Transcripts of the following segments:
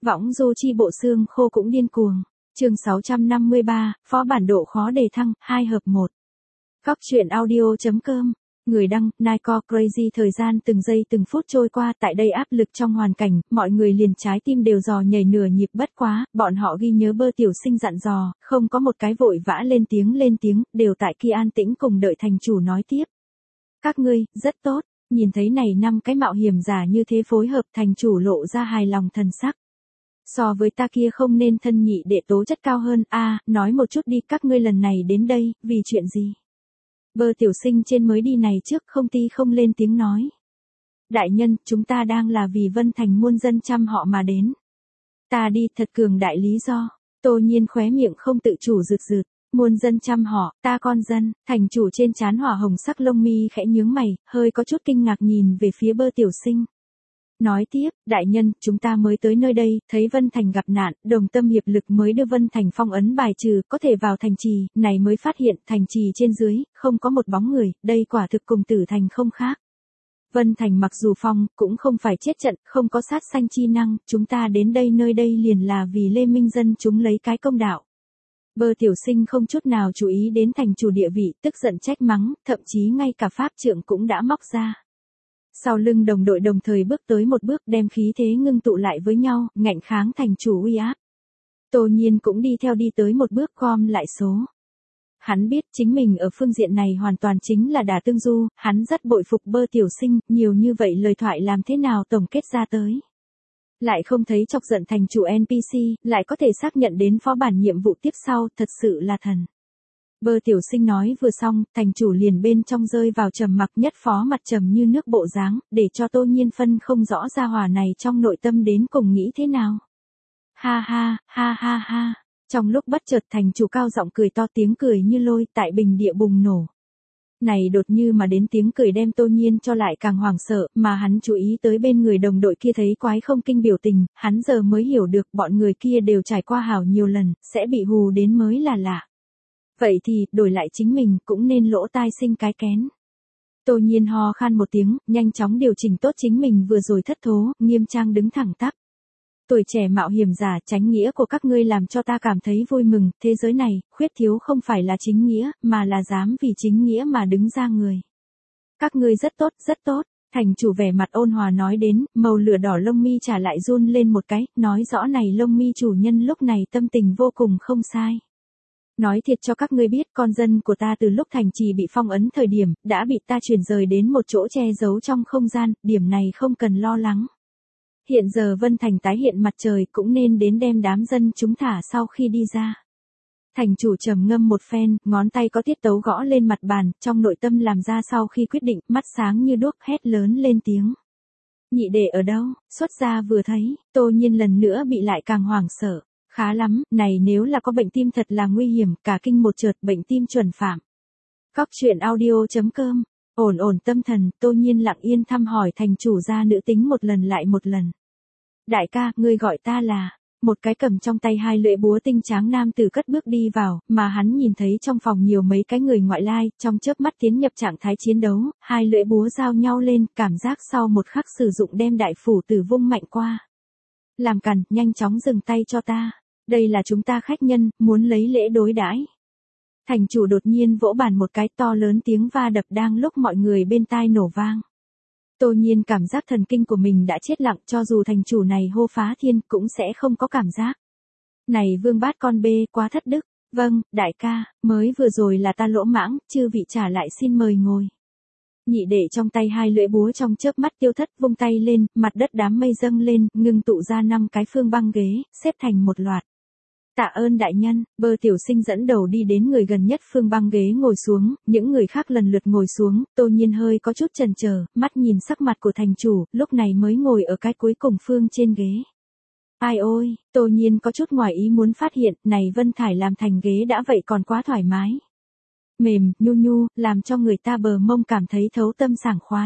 Võng du chi bộ xương khô cũng điên cuồng. Chương 653, phó bản độ khó đề thăng, 2 hợp 1. Góc truyện audio.com. Người đăng, Nike Crazy. Thời gian từng giây từng phút trôi qua, tại đây áp lực trong hoàn cảnh, mọi người liền trái tim đều dò nhảy nửa nhịp. Bất quá, bọn họ ghi nhớ Bơ tiểu sinh dặn dò, không có một cái vội vã lên tiếng, đều tại kia an tĩnh cùng đợi thành chủ nói tiếp. Các ngươi, rất tốt. Nhìn thấy này 5 cái mạo hiểm giả như thế phối hợp, thành chủ lộ ra hài lòng thần sắc. So với ta kia không nên thân nhị đệ tố chất cao hơn, nói một chút đi, các ngươi lần này đến đây, vì chuyện gì? Bơ tiểu sinh trên mới đi này trước không lên tiếng nói. Đại nhân, chúng ta đang là vì Vân Thành muôn dân trăm họ mà đến. Ta đi, thật cường đại lý do. Tô Nhiên khóe miệng không tự chủ rực rực. Muôn dân trăm họ, ta con dân. Thành chủ trên trán hỏa hồng sắc lông mi khẽ nhướng mày, hơi có chút kinh ngạc nhìn về phía Bơ tiểu sinh. Nói tiếp, đại nhân, chúng ta mới tới nơi đây, thấy Vân Thành gặp nạn, đồng tâm hiệp lực mới đưa Vân Thành phong ấn bài trừ, có thể vào thành trì, này mới phát hiện, thành trì trên dưới, không có một bóng người, đây quả thực cùng Tử Thành không khác. Vân Thành mặc dù phong, cũng không phải chết trận, không có sát sanh chi năng, chúng ta đến đây nơi đây liền là vì Lê Minh dân chúng lấy cái công đạo. Bơ tiểu sinh không chút nào chú ý đến thành chủ địa vị, tức giận trách mắng, thậm chí ngay cả pháp trượng cũng đã móc ra. Sau lưng đồng đội đồng thời bước tới một bước, đem khí thế ngưng tụ lại với nhau, ngạnh kháng thành chủ uy áp. Tô Nhiên cũng đi theo đi tới một bước, gom lại số. Hắn biết chính mình ở phương diện này hoàn toàn chính là đả tương du, hắn rất bội phục Bơ tiểu sinh, nhiều như vậy lời thoại làm thế nào tổng kết ra tới. Lại không thấy chọc giận thành chủ NPC, lại có thể xác nhận đến phó bản nhiệm vụ tiếp sau, thật sự là thần. Bơ tiểu sinh nói vừa xong, thành chủ liền bên trong rơi vào trầm mặc, nhất phó mặt trầm như nước bộ dáng, để cho Tô Nhiên phân không rõ gia hỏa này trong nội tâm đến cùng nghĩ thế nào. Ha ha, ha ha ha. Trong lúc bất chợt thành chủ cao giọng cười to, tiếng cười như lôi tại bình địa bùng nổ. Này đột như mà đến tiếng cười đem Tô Nhiên cho lại càng hoảng sợ, mà hắn chú ý tới bên người đồng đội kia thấy quái không kinh biểu tình, hắn giờ mới hiểu được bọn người kia đều trải qua hảo nhiều lần, sẽ bị hù đến mới là lạ. Vậy thì, đổi lại chính mình, cũng nên lỗ tai sinh cái kén. Tô Nhiên ho khan một tiếng, nhanh chóng điều chỉnh tốt chính mình vừa rồi thất thố, nghiêm trang đứng thẳng tắp. Tuổi trẻ mạo hiểm giả, chánh nghĩa của các ngươi làm cho ta cảm thấy vui mừng, thế giới này, khuyết thiếu không phải là chính nghĩa, mà là dám vì chính nghĩa mà đứng ra người. Các ngươi rất tốt, rất tốt. Thành chủ vẻ mặt ôn hòa nói đến, màu lửa đỏ lông mi trả lại run lên một cái, nói rõ này lông mi chủ nhân lúc này tâm tình vô cùng không sai. Nói thiệt cho các ngươi biết, con dân của ta từ lúc thành trì bị phong ấn thời điểm, đã bị ta chuyển rời đến một chỗ che giấu trong không gian, điểm này không cần lo lắng. Hiện giờ Vân Thành tái hiện mặt trời, cũng nên đến đem đám dân chúng thả sau khi đi ra. Thành chủ trầm ngâm một phen, ngón tay có tiết tấu gõ lên mặt bàn, trong nội tâm làm ra sau khi quyết định, mắt sáng như đuốc, hét lớn lên tiếng. Nhị đệ ở đâu? Xuất ra vừa thấy, Tô Nhiên lần nữa bị lại càng hoảng sợ. Khá lắm, này nếu là có bệnh tim thật là nguy hiểm, cả kinh một chợt bệnh tim chuẩn phạm. Góc truyện audio.com. Ổn tâm thần, Tô Nhiên lặng yên thăm hỏi thành chủ gia nữ tính một lần lại một lần. Đại ca, ngươi gọi ta là. Một cái cầm trong tay 2 lưỡi búa tinh tráng nam tử cất bước đi vào, mà hắn nhìn thấy trong phòng nhiều mấy cái người ngoại lai, trong chớp mắt tiến nhập trạng thái chiến đấu, 2 lưỡi búa giao nhau lên, cảm giác sau một khắc sử dụng đem đại phủ tử vung mạnh qua. Làm cằn, nhanh chóng dừng tay cho ta. Đây là chúng ta khách nhân, muốn lấy lễ đối đãi. Thành chủ đột nhiên vỗ bàn một cái, to lớn tiếng va đập đang lúc mọi người bên tai nổ vang. Tô Nhiên cảm giác thần kinh của mình đã chết lặng, cho dù thành chủ này hô phá thiên cũng sẽ không có cảm giác. Này vương bát con bê, quá thất đức. Vâng, đại ca, mới vừa rồi là ta lỗ mãng, chư vị trả lại xin mời ngồi. Nhị đệ trong tay 2 lưỡi búa trong chớp mắt tiêu thất, vung tay lên, mặt đất đám mây dâng lên, ngưng tụ ra 5 cái phương băng ghế, xếp thành một loạt. Tạ ơn đại nhân. Bơ tiểu sinh dẫn đầu đi đến người gần nhất phương băng ghế ngồi xuống, những người khác lần lượt ngồi xuống, Tô Nhiên hơi có chút chần chờ, mắt nhìn sắc mặt của thành chủ, lúc này mới ngồi ở cái cuối cùng phương trên ghế. Ai ôi, Tô Nhiên có chút ngoài ý muốn phát hiện, này Vân Thải làm thành ghế đã vậy còn quá thoải mái. Mềm, nhu, làm cho người ta bờ mông cảm thấy thấu tâm sảng khoái.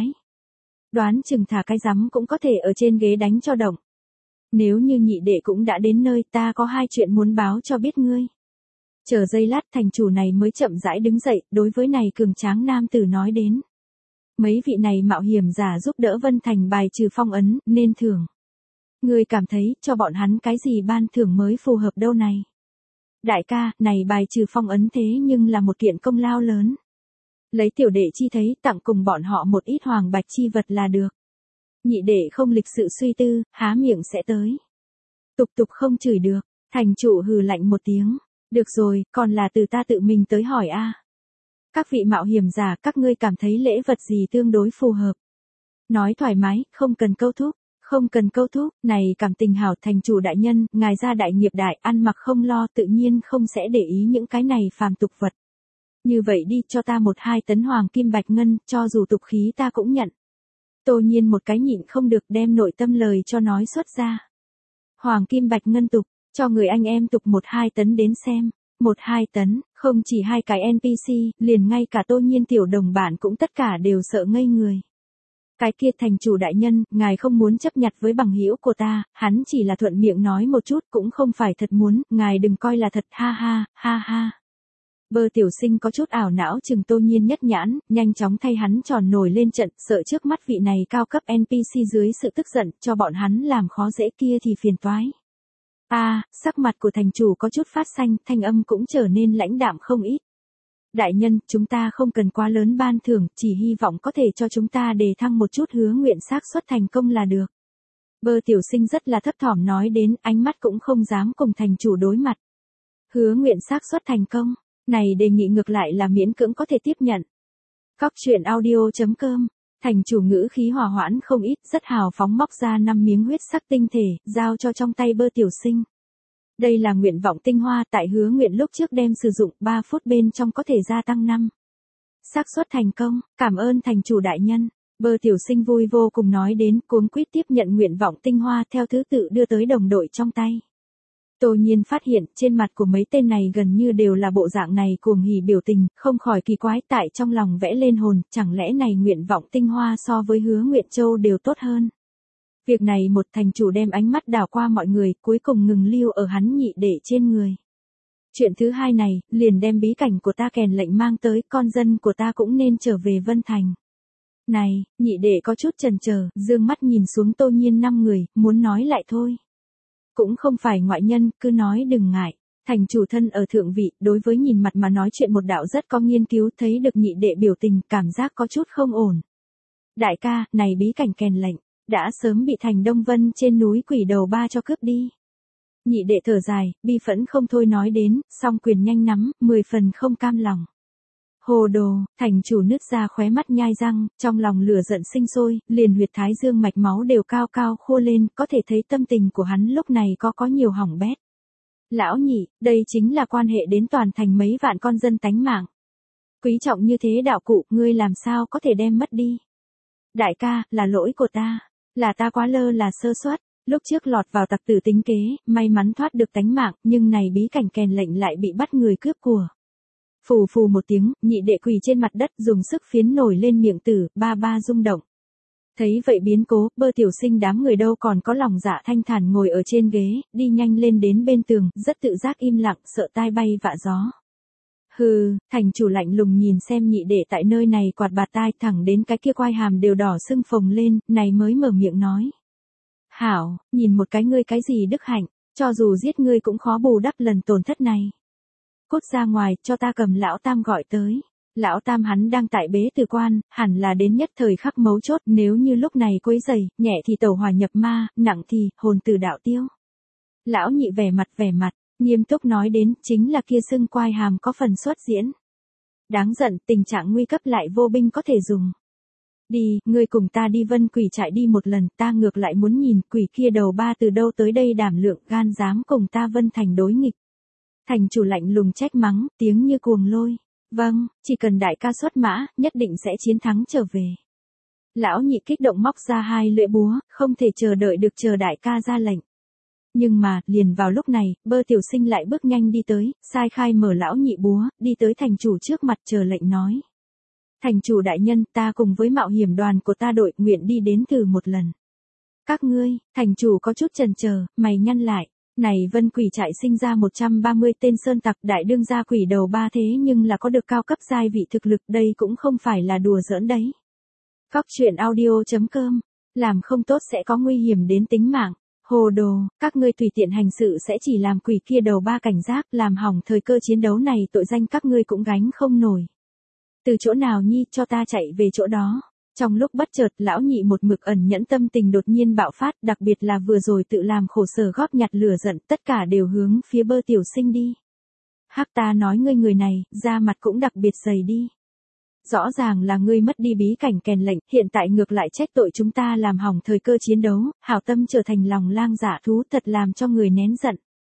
Đoán chừng thả cái rắm cũng có thể ở trên ghế đánh cho động. Nếu như nhị đệ cũng đã đến nơi, ta có 2 chuyện muốn báo cho biết ngươi. Chờ giây lát, thành chủ này mới chậm rãi đứng dậy, đối với này cường tráng nam tử nói đến. Mấy vị này mạo hiểm giả giúp đỡ Vân Thành bài trừ phong ấn, nên thưởng. Ngươi cảm thấy cho bọn hắn cái gì ban thưởng mới phù hợp đâu này? Đại ca, này bài trừ phong ấn thế nhưng là một kiện công lao lớn. Lấy tiểu đệ chi thấy tặng cùng bọn họ một ít hoàng bạch chi vật là được. Nhị đệ không lịch sự suy tư, há miệng sẽ tới. Tục tục không chửi được, thành chủ hừ lạnh một tiếng. Được rồi, còn là từ ta tự mình tới hỏi a. Các vị mạo hiểm giả, các ngươi cảm thấy lễ vật gì tương đối phù hợp? Nói thoải mái, không cần câu thúc. Không cần câu thúc, này cảm tình hảo thành chủ đại nhân, ngài gia đại nghiệp đại, ăn mặc không lo tự nhiên không sẽ để ý những cái này phàm tục vật. Như vậy đi cho ta 1-2 tấn hoàng kim bạch ngân, cho dù tục khí ta cũng nhận. Tô Nhiên một cái nhịn không được đem nội tâm lời cho nói xuất ra. Hoàng kim bạch ngân tục, cho người anh em tục 1-2 tấn đến xem. 1-2 tấn, không chỉ 2 cái NPC, liền ngay cả Tô Nhiên tiểu đồng bản cũng tất cả đều sợ ngây người. Cái kia thành chủ đại nhân, ngài không muốn chấp nhặt với bằng hữu của ta, hắn chỉ là thuận miệng nói một chút cũng không phải thật muốn, ngài đừng coi là thật, ha ha, ha ha. Bơ tiểu sinh có chút ảo não chừng Tô Nhiên nhất nhãn, nhanh chóng thay hắn tròn nổi lên trận, sợ trước mắt vị này cao cấp NPC dưới sự tức giận, cho bọn hắn làm khó dễ kia thì phiền toái. Sắc mặt của thành chủ có chút phát xanh, thanh âm cũng trở nên lãnh đạm không ít. Đại nhân, chúng ta không cần quá lớn ban thưởng, chỉ hy vọng có thể cho chúng ta đề thăng một chút hứa nguyện xác suất thành công là được. Bơ tiểu sinh rất là thấp thỏm nói đến, ánh mắt cũng không dám cùng thành chủ đối mặt. Hứa nguyện xác suất thành công, này đề nghị ngược lại là miễn cưỡng có thể tiếp nhận. Cóc truyện audio.com, thành chủ ngữ khí hòa hoãn không ít, rất hào phóng móc ra 5 miếng huyết sắc tinh thể, giao cho trong tay bơ tiểu sinh. Đây là nguyện vọng tinh hoa tại hứa nguyện lúc trước đem sử dụng 3 phút bên trong có thể gia tăng 5. Xác suất thành công, cảm ơn thành chủ đại nhân. Bơ tiểu sinh vui vô cùng nói đến, cuống quýt tiếp nhận nguyện vọng tinh hoa theo thứ tự đưa tới đồng đội trong tay. Tô Nhiên phát hiện trên mặt của mấy tên này gần như đều là bộ dạng này cuồng hỉ biểu tình, không khỏi kỳ quái tại trong lòng vẽ lên hồn, chẳng lẽ này nguyện vọng tinh hoa so với hứa nguyện châu đều tốt hơn. Việc này một thành chủ đem ánh mắt đảo qua mọi người, cuối cùng ngừng lưu ở hắn nhị đệ trên người. Chuyện thứ hai này, liền đem bí cảnh của ta kèn lệnh mang tới, con dân của ta cũng nên trở về Vân Thành. Này, nhị đệ có chút chần chờ, dương mắt nhìn xuống Tô Nhiên 5 người, muốn nói lại thôi. Cũng không phải ngoại nhân, cứ nói đừng ngại. Thành chủ thân ở thượng vị, đối với nhìn mặt mà nói chuyện một đạo rất có nghiên cứu, thấy được nhị đệ biểu tình, cảm giác có chút không ổn. Đại ca, này bí cảnh kèn lệnh, đã sớm bị thành Đông Vân trên núi Quỷ Đầu Ba cho cướp đi. Nhị đệ thở dài, bi phẫn không thôi nói đến, song quyền nhanh nắm, 10 phần không cam lòng. Hồ đồ, thành chủ nứt ra khóe mắt nhai răng, trong lòng lửa giận sinh sôi, liền huyệt thái dương mạch máu đều cao cao khô lên, có thể thấy tâm tình của hắn lúc này có nhiều hỏng bét. Lão nhị, đây chính là quan hệ đến toàn thành mấy vạn con dân tánh mạng. Quý trọng như thế đạo cụ, ngươi làm sao có thể đem mất đi. Đại ca, là lỗi của ta, là ta quá lơ là sơ suất, lúc trước lọt vào tặc tử tính kế, may mắn thoát được tánh mạng, nhưng này bí cảnh kèn lệnh lại bị bắt người cướp của. Phù phù một tiếng, nhị đệ quỳ trên mặt đất dùng sức phiến nổi lên miệng tử, ba ba rung động. Thấy vậy biến cố, bơ tiểu sinh đám người đâu còn có lòng dạ thanh thản ngồi ở trên ghế, đi nhanh lên đến bên tường, rất tự giác im lặng, sợ tai bay vạ gió. Hừ, thành chủ lạnh lùng nhìn xem nhị đệ tại nơi này quạt bạt tai thẳng đến cái kia quai hàm đều đỏ sưng phồng lên, này mới mở miệng nói. Hảo, nhìn một cái ngươi cái gì đức hạnh, cho dù giết ngươi cũng khó bù đắp lần tổn thất này. Cút ra ngoài, cho ta cầm lão tam gọi tới. Lão tam hắn đang tại bế tử quan, hẳn là đến nhất thời khắc mấu chốt, nếu như lúc này quấy rầy, nhẹ thì tẩu hỏa nhập ma, nặng thì hồn từ đạo tiêu. Lão nhị vẻ mặt, nghiêm túc nói đến, chính là kia sưng quai hàm có phần xuất diễn. Đáng giận, tình trạng nguy cấp lại vô binh có thể dùng. Đi, ngươi cùng ta đi Vân Quỷ trại đi một lần, ta ngược lại muốn nhìn quỷ kia đầu ba từ đâu tới đây đảm lượng gan dám cùng ta Vân Thành đối nghịch. Thành chủ lạnh lùng trách mắng, tiếng như cuồng lôi. Vâng, chỉ cần đại ca xuất mã, nhất định sẽ chiến thắng trở về. Lão nhị kích động móc ra 2 lưỡi búa, không thể chờ đợi được chờ đại ca ra lệnh. Nhưng mà, liền vào lúc này, bơ tiểu sinh lại bước nhanh đi tới, sai khai mở lão nhị búa, đi tới thành chủ trước mặt chờ lệnh nói. Thành chủ đại nhân, ta cùng với mạo hiểm đoàn của ta đội nguyện đi đến thử một lần. Các ngươi, thành chủ có chút chần chờ, mày nhăn lại. Này Vân Quỷ trại sinh ra 130 tên sơn tặc đại đương gia quỷ đầu ba thế nhưng là có được cao cấp giai vị thực lực, đây cũng không phải là đùa giỡn đấy. Cóc truyện audio.com, làm không tốt sẽ có nguy hiểm đến tính mạng. Hồ đồ, các ngươi tùy tiện hành sự sẽ chỉ làm quỷ kia đầu ba cảnh giác, làm hỏng thời cơ chiến đấu này, tội danh các ngươi cũng gánh không nổi. Từ chỗ nào nhi, cho ta chạy về chỗ đó. Trong lúc bất chợt, lão nhị một mực ẩn nhẫn tâm tình đột nhiên bạo phát, đặc biệt là vừa rồi tự làm khổ sở góp nhặt lửa giận, tất cả đều hướng phía Bơ Tiểu Sinh đi. Hắc, ta nói ngươi người này, da mặt cũng đặc biệt dày đi. Rõ ràng là ngươi mất đi bí cảnh kèn lệnh, hiện tại ngược lại trách tội chúng ta làm hỏng thời cơ chiến đấu, hảo tâm trở thành lòng lang dạ thú, thật làm cho người nén giận.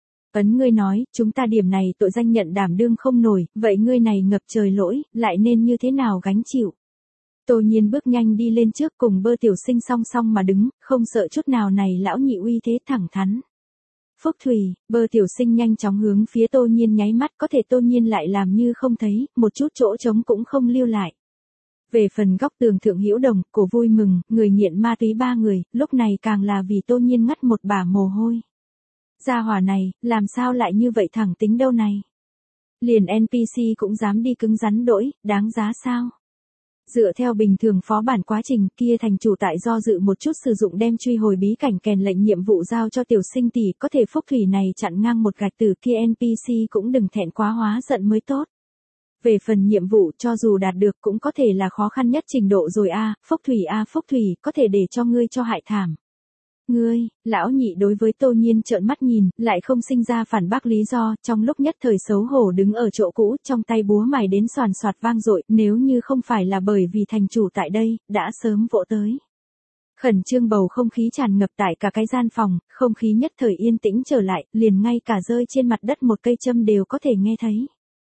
Ấn ngươi nói, chúng ta điểm này tội danh nhận đảm đương không nổi, vậy ngươi này ngập trời lỗi, lại nên như thế nào gánh chịu? Tô Nhiên bước nhanh đi lên trước cùng Bơ Tiểu Sinh song song mà đứng, không sợ chút nào này lão nhị uy thế thẳng thắn. Phúc Thủy, Bơ Tiểu Sinh nhanh chóng hướng phía Tô Nhiên nháy mắt, có thể Tô Nhiên lại làm như không thấy, một chút chỗ trống cũng không lưu lại. Về phần góc tường thượng Hữu Đồng, cổ vui mừng, người nghiện ma túy ba người, lúc này càng là vì Tô Nhiên ngắt một bả mồ hôi. Gia hỏa này, làm sao lại như vậy thẳng tính đâu này? Liền NPC cũng dám đi cứng rắn đỗi, đáng giá sao? Dựa theo bình thường phó bản quá trình kia, thành chủ tại do dự một chút sử dụng đem truy hồi bí cảnh kèn lệnh nhiệm vụ giao cho Tiểu Sinh tỷ, có thể Phúc Thủy này chặn ngang một gạch từ kia NPC cũng đừng thẹn quá hóa giận mới tốt. Về phần nhiệm vụ cho dù đạt được cũng có thể là khó khăn nhất trình độ rồi a, Phúc Thủy có thể để cho ngươi cho hại thảm. Ngươi, lão nhị đối với Tô Nhiên trợn mắt nhìn, lại không sinh ra phản bác lý do, trong lúc nhất thời xấu hổ đứng ở chỗ cũ, trong tay búa mài đến xoàn xoạt vang dội, nếu như không phải là bởi vì thành chủ tại đây, đã sớm vỗ tới. Khẩn trương bầu không khí tràn ngập tại cả cái gian phòng, không khí nhất thời yên tĩnh trở lại, liền ngay cả rơi trên mặt đất một cây châm đều có thể nghe thấy.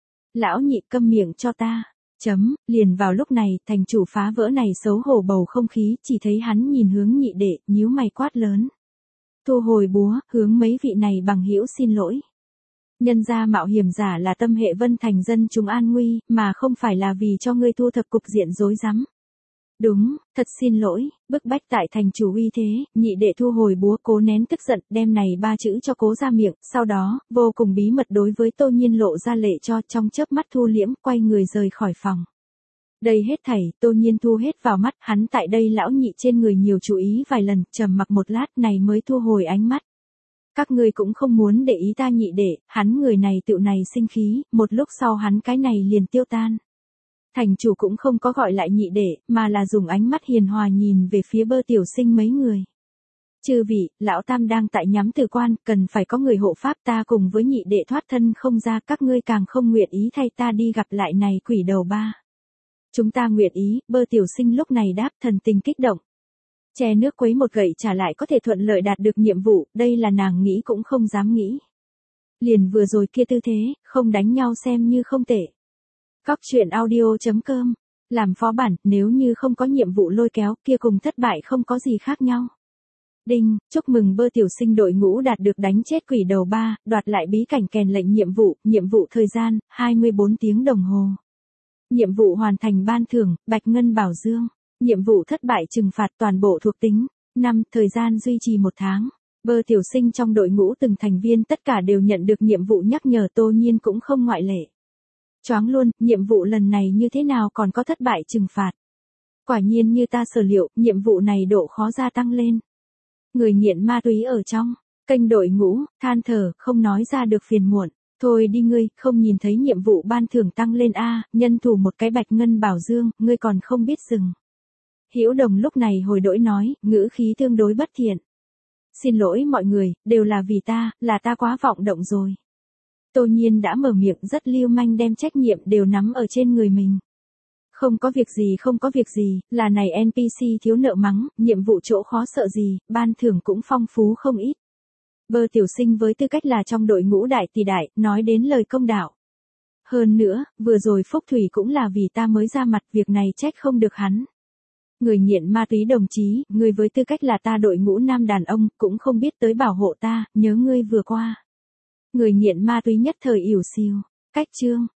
Lão nhị câm miệng cho ta. Liền vào lúc này, thành chủ phá vỡ này xấu hổ bầu không khí, chỉ thấy hắn nhìn hướng nhị đệ, nhíu mày quát lớn. Thu hồi búa, hướng mấy vị này bằng hữu xin lỗi. Nhân gia mạo hiểm giả là tâm hệ Vân Thành dân chúng an nguy, mà không phải là vì cho ngươi thu thập cục diện rối rắm. Đúng, thật xin lỗi, bức bách tại thành chủ uy thế, nhị đệ thu hồi búa cố nén tức giận, đem này ba chữ cho cố ra miệng, sau đó, vô cùng bí mật đối với Tô Nhiên lộ ra lệ cho, trong chớp mắt thu liễm, quay người rời khỏi phòng. Đây hết thảy, Tô Nhiên thu hết vào mắt, hắn tại đây lão nhị trên người nhiều chú ý vài lần, trầm mặc một lát này mới thu hồi ánh mắt. Các ngươi cũng không muốn để ý ta nhị đệ, hắn người này tựu này sinh khí, một lúc sau hắn cái này liền tiêu tan. Thành chủ cũng không có gọi lại nhị đệ, mà là dùng ánh mắt hiền hòa nhìn về phía Bơ Tiểu Sinh mấy người. Chư vị, lão tam đang tại nhắm tử quan, cần phải có người hộ pháp, ta cùng với nhị đệ thoát thân không ra, các ngươi càng không nguyện ý thay ta đi gặp lại này quỷ đầu ba. Chúng ta nguyện ý, Bơ Tiểu Sinh lúc này đáp, thần tình kích động. Che nước quấy một gậy trả lại có thể thuận lợi đạt được nhiệm vụ, đây là nàng nghĩ cũng không dám nghĩ. Liền vừa rồi kia tư thế, không đánh nhau xem như không tệ. Góc truyện audio.com, làm phó bản, nếu như không có nhiệm vụ lôi kéo, kia cùng thất bại không có gì khác nhau. Đinh, chúc mừng Bơ Tiểu Sinh đội ngũ đạt được đánh chết quỷ đầu ba, đoạt lại bí cảnh kèn lệnh nhiệm vụ thời gian, 24 tiếng đồng hồ. Nhiệm vụ hoàn thành ban thưởng, Bạch Ngân Bảo Dương. Nhiệm vụ thất bại trừng phạt toàn bộ thuộc tính. 5. Thời gian duy trì 1 tháng. Bơ Tiểu Sinh trong đội ngũ từng thành viên tất cả đều nhận được nhiệm vụ nhắc nhở, Tô Nhiên cũng không ngoại lệ. Choáng luôn, nhiệm vụ lần này như thế nào còn có thất bại trừng phạt. Quả nhiên như ta sở liệu, nhiệm vụ này độ khó gia tăng lên. Người nghiện ma túy ở trong kênh đội ngũ, than thở, không nói ra được phiền muộn. Thôi đi ngươi, không nhìn thấy nhiệm vụ ban thưởng tăng lên a, nhân thủ một cái Bạch Ngân Bảo Dương, ngươi còn không biết dừng. Hữu Đồng lúc này hồi đổi nói, ngữ khí tương đối bất thiện. Xin lỗi mọi người, đều là vì ta, là ta quá vọng động rồi. Tô Nhiên đã mở miệng rất lưu manh đem trách nhiệm đều nắm ở trên người mình. Không có việc gì, là này NPC thiếu nợ mắng, nhiệm vụ chỗ khó sợ gì, ban thưởng cũng phong phú không ít. Bơ Tiểu Sinh với tư cách là trong đội ngũ đại tỷ đại, nói đến lời công đạo. Hơn nữa, vừa rồi Phúc Thủy cũng là vì ta mới ra mặt, việc này trách không được hắn. Người nghiện ma túy đồng chí, người với tư cách là ta đội ngũ nam đàn ông, cũng không biết tới bảo hộ ta, nhớ ngươi vừa qua. Người nghiện ma túy nhất thời ỉu xìu, cách chương.